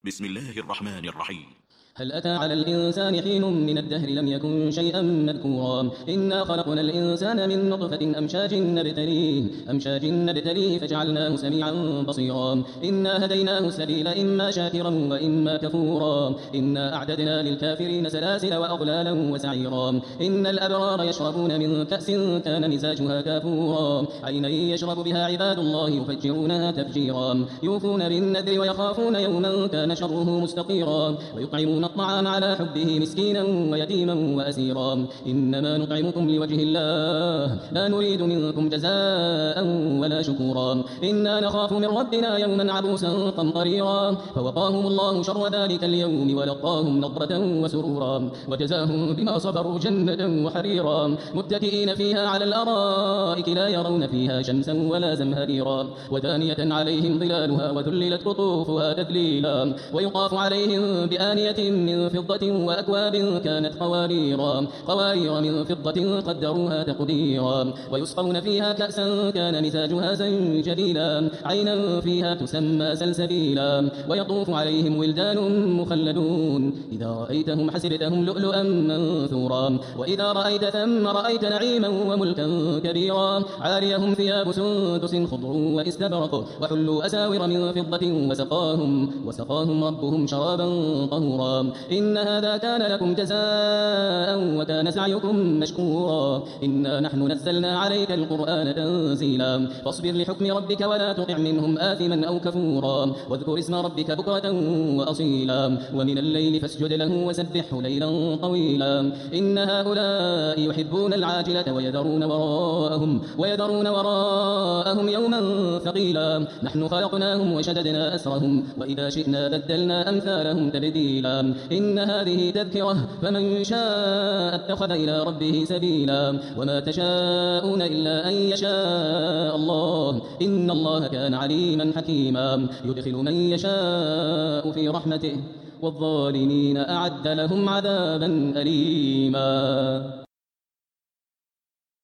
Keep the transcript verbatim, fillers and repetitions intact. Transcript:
بسم الله الرحمن الرحيم. هل أتى على الإنسان حين من الدهر لم يكن شيئا مذكورا إنا خلقنا الإنسان من نطفة أمشاج نبتليه أمشاج نبتليه فجعلناه سميعا بصيرا إنا هديناه السبيل إما شاكرا وإما كفورا إنا أعددنا للكافرين سلاسل وأغلالا وسعيرا إن الأبرار يشربون من كأس كان مزاجها كافورا عينا يشرب بها عباد الله يفجرونها تفجيرا يوفون بالنذر ويخافون يوما كان شره مستطيرا ويطعمون الطعام على حبه مسكينا ويتيما وأسيرا إنما نطعمكم لوجه الله لا نريد منكم جزاء ولا شكورا إنا نخاف من ربنا يوما عبوسا قمطريرا فوقاهم الله شر ذلك اليوم ولقاهم نضرة وسرورا وجزاهم بما صبروا جنة وحريرا متكئين فيها على الأرائك لا يرون فيها شمسا ولا زمهريرا ودانية عليهم ظلالها وذللت قطوفها تذليلا ويطاف عليهم بآنية من فضة وأكواب كانت قواريرا قوارير من فضة قدروها تقديرا ويسقون فيها كأسا كان مزاجها زنجبيلا عينا فيها تسمى سلسبيلا ويطوف عليهم ولدان مخلدون إذا رأيتهم حسبتهم لؤلؤا منثورا وإذا رأيت ثم رأيت نعيما وملكا كبيرا عاليهم ثياب سندس خضر واستبرق وحلوا أساور من فضة وسقاهم وسقاهم ربهم شرابا طهورا إن هذا كان لكم جزاء وكان سعيكم مشكورا إنا نحن نزلنا عليك القرآن تنزيلا فاصبر لحكم ربك ولا تطع منهم آثما أو كفورا واذكر اسم ربك بكرة وأصيلا ومن الليل فاسجد له وسبحه ليلا طويلا إن هؤلاء يحبون العاجلة ويذرون وراءهم ويذرون وراءهم يوما ثقيلا نحن خلقناهم وشددنا أسرهم وإذا شئنا بدلنا أمثالهم تبديلا إن هذه تذكرة فمن شاء اتخذ إلى ربه سبيلا وما تشاءون إلا أن يشاء الله إن الله كان عليما حكيما يدخل من يشاء في رحمته والظالمين أعد لهم عذابا أليما.